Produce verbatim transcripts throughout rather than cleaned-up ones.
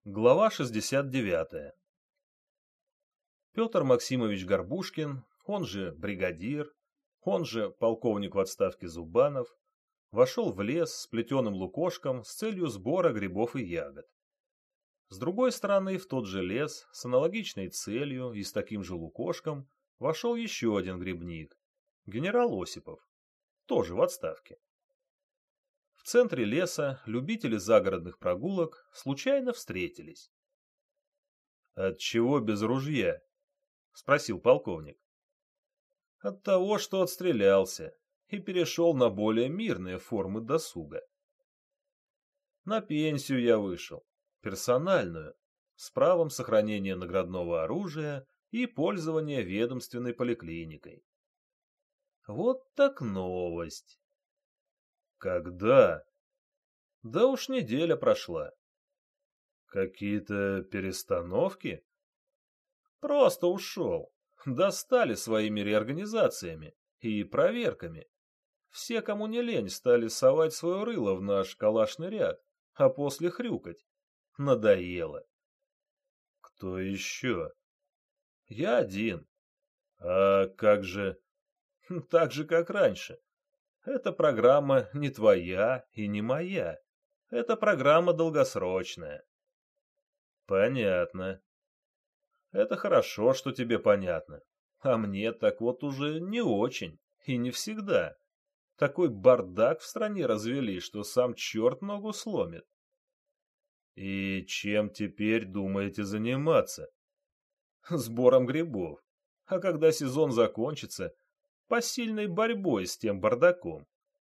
Глава шестьдесят девятая. Петр Максимович Горбушкин, он же бригадир, он же полковник в отставке Зубанов, вошел в лес с плетеным лукошком с целью сбора грибов и ягод. С другой стороны, в тот же лес с аналогичной целью и с таким же лукошком вошел еще один грибник, генерал Осипов, тоже в отставке. В центре леса любители загородных прогулок случайно встретились. «Отчего без ружья?» — спросил полковник. «От того, что отстрелялся и перешел на более мирные формы досуга. На пенсию я вышел, персональную, с правом сохранения наградного оружия и пользования ведомственной поликлиникой. Вот так новость!» «Когда?» «Да уж неделя прошла». «Какие-то перестановки?» «Просто ушел. Достали своими реорганизациями и проверками. Все, кому не лень, стали совать свое рыло в наш калашный ряд, а после хрюкать. Надоело». «Кто еще?» «Я один». «А как же...» «Так же, как раньше. Эта программа не твоя и не моя. Это программа долгосрочная». «Понятно. Это хорошо, что тебе понятно. А мне так вот уже не очень и не всегда. Такой бардак в стране развели, что сам черт ногу сломит». «И чем теперь думаете заниматься?» «Сбором грибов. А когда сезон закончится, посильной борьбой с тем бардаком».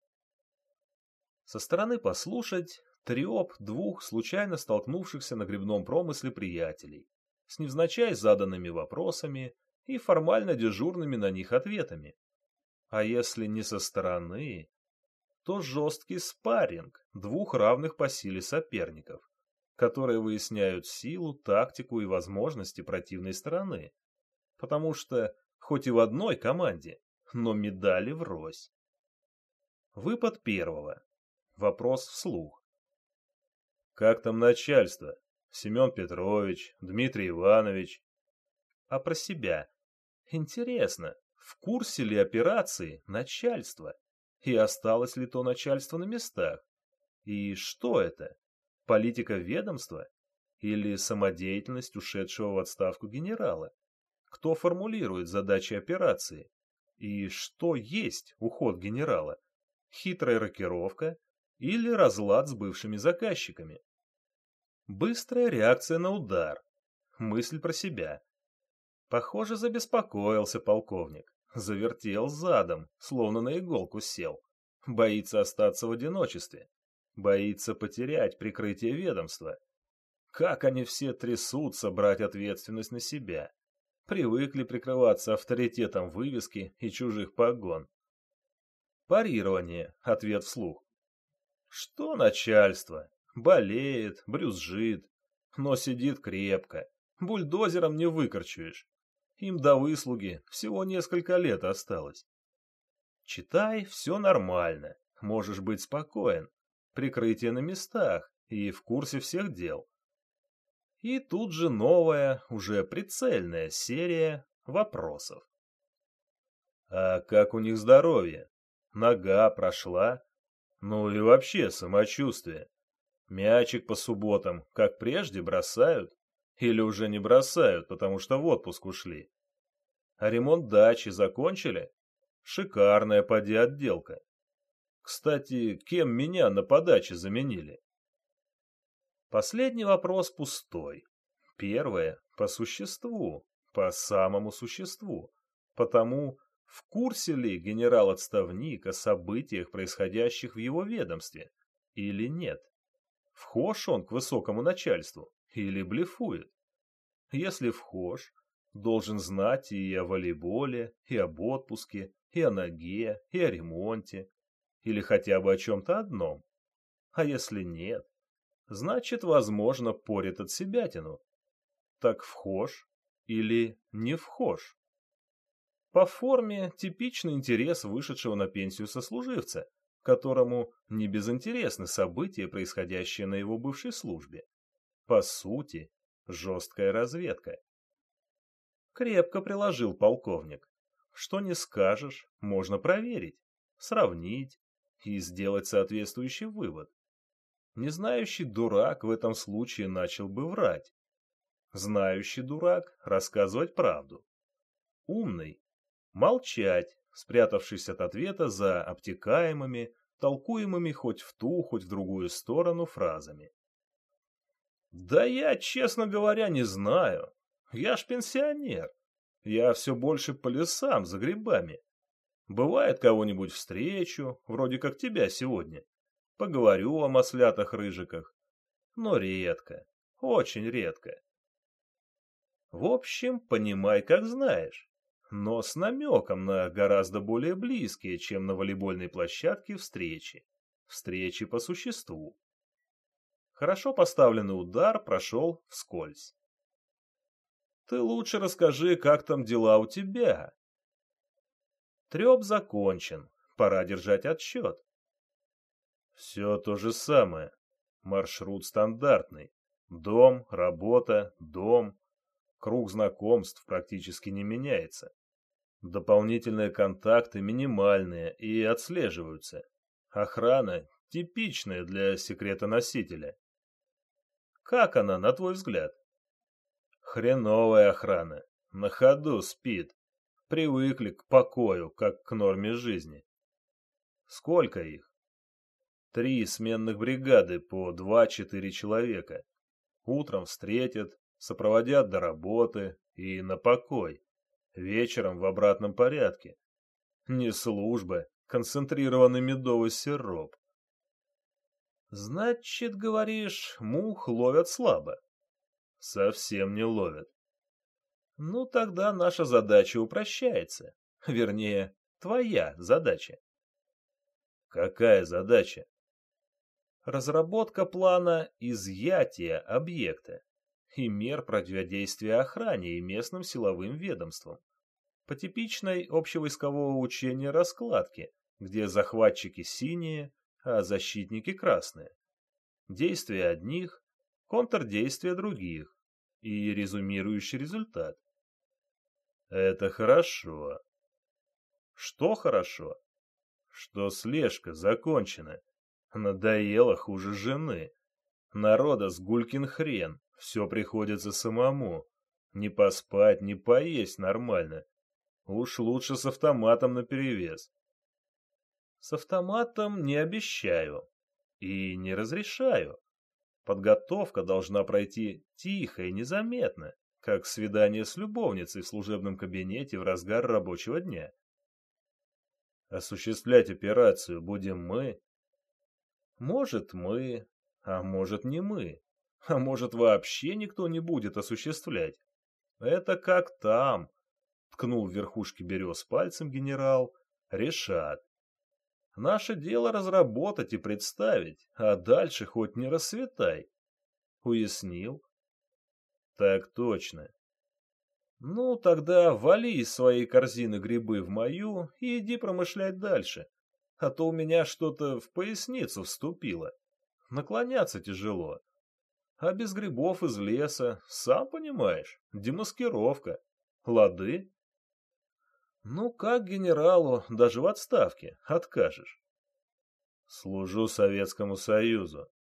Со стороны послушать треп двух случайно столкнувшихся на грибном промысле приятелей, с невзначай заданными вопросами и формально дежурными на них ответами. А если не со стороны, то жесткий спарринг двух равных по силе соперников, которые выясняют силу, тактику и возможности противной стороны, потому что хоть и в одной команде, но медали врозь. Выпад первого. Вопрос вслух. «Как там начальство? Семен Петрович, Дмитрий Иванович?» А про себя. Интересно, в курсе ли операции начальство? И осталось ли то начальство на местах? И что это? Политика ведомства? Или самодеятельность ушедшего в отставку генерала? Кто формулирует задачи операции? И что есть уход генерала? Хитрая рокировка? Или разлад с бывшими заказчиками? Быстрая реакция на удар. Мысль про себя. Похоже, забеспокоился полковник. Завертел задом, словно на иголку сел. Боится остаться в одиночестве. Боится потерять прикрытие ведомства. Как они все трясутся брать ответственность на себя. Привыкли прикрываться авторитетом вывески и чужих погон. Парирование. Ответ вслух. Что начальство? Болеет, брюзжит, но сидит крепко. Бульдозером не выкорчуешь. Им до выслуги всего несколько лет осталось. Читай, все нормально, можешь быть спокоен. Прикрытие на местах и в курсе всех дел. И тут же новая, уже прицельная серия вопросов. А как у них здоровье? Нога прошла? Ну и вообще самочувствие. Мячик по субботам, как прежде, бросают? Или уже не бросают, потому что в отпуск ушли? А ремонт дачи закончили? Шикарная поди отделка. Кстати, кем меня на подаче заменили? Последний вопрос пустой. Первое — по существу, по самому существу. Потому, в курсе ли генерал-отставник о событиях, происходящих в его ведомстве, или нет? Вхож он к высокому начальству или блефует? Если вхож, должен знать и о волейболе, и об отпуске, и о ноге, и о ремонте, или хотя бы о чем-то одном. А если нет, значит, возможно, порит от себятину. Так вхож или не вхож? По форме типичный интерес вышедшего на пенсию сослуживца, которому не безинтересны события, происходящие на его бывшей службе. По сути, жесткая разведка. Крепко приложил полковник. Что не скажешь, можно проверить, сравнить и сделать соответствующий вывод. Незнающий дурак в этом случае начал бы врать. Знающий дурак рассказывать правду. Умный молчать, спрятавшись от ответа за обтекаемыми, толкуемыми хоть в ту, хоть в другую сторону фразами. Да я, честно говоря, не знаю. Я ж пенсионер. Я все больше по лесам за грибами. Бывает, кого-нибудь встречу, вроде как тебя сегодня. Поговорю о маслятах-рыжиках. Но редко, очень редко. В общем, понимай, как знаешь. Но с намеком на гораздо более близкие, чем на волейбольной площадке, встречи. Встречи по существу. Хорошо поставленный удар прошел вскользь. Ты лучше расскажи, как там дела у тебя. Треп закончен, пора держать отсчет. Все то же самое. Маршрут стандартный. Дом, работа, дом. Круг знакомств практически не меняется. Дополнительные контакты минимальные и отслеживаются. Охрана типичная для секретоносителя. Как она, на твой взгляд? Хреновая охрана. На ходу спит. Привыкли к покою, как к норме жизни. Сколько их? Три сменных бригады по два-четыре человека. Утром встретят, сопроводят до работы и на покой. Вечером в обратном порядке. Не служба, концентрированный медовый сироп. Значит, говоришь, мух ловят слабо? Совсем не ловят. Ну, тогда наша задача упрощается. Вернее, твоя задача. Какая задача? Разработка плана изъятия объекта и мер противодействия охране и местным силовым ведомствам. По типичной общевойскового учения раскладки, где захватчики синие, а защитники красные. Действия одних, контрдействия других и резюмирующий результат. Это хорошо. Что хорошо? Что слежка закончена. Надоело хуже жены. Народа с гулькин хрен, все приходится самому. Не поспать, не поесть нормально. Уж лучше с автоматом наперевес. С автоматом не обещаю и не разрешаю. Подготовка должна пройти тихо и незаметно, как свидание с любовницей в служебном кабинете в разгар рабочего дня. Осуществлять операцию будем мы. Может, мы, а может, не мы, а может, вообще никто не будет осуществлять. Это как там, ткнул в верхушки берез пальцем генерал, решат. Наше дело разработать и представить, а дальше хоть не рассветай. Уяснил? Так точно. Ну, тогда вали из своей корзины грибы в мою и иди промышлять дальше. А то у меня что-то в поясницу вступило. Наклоняться тяжело. А без грибов из леса, сам понимаешь, демаскировка. Лады? Ну, как генералу, даже в отставке, откажешь? Служу Советскому Союзу.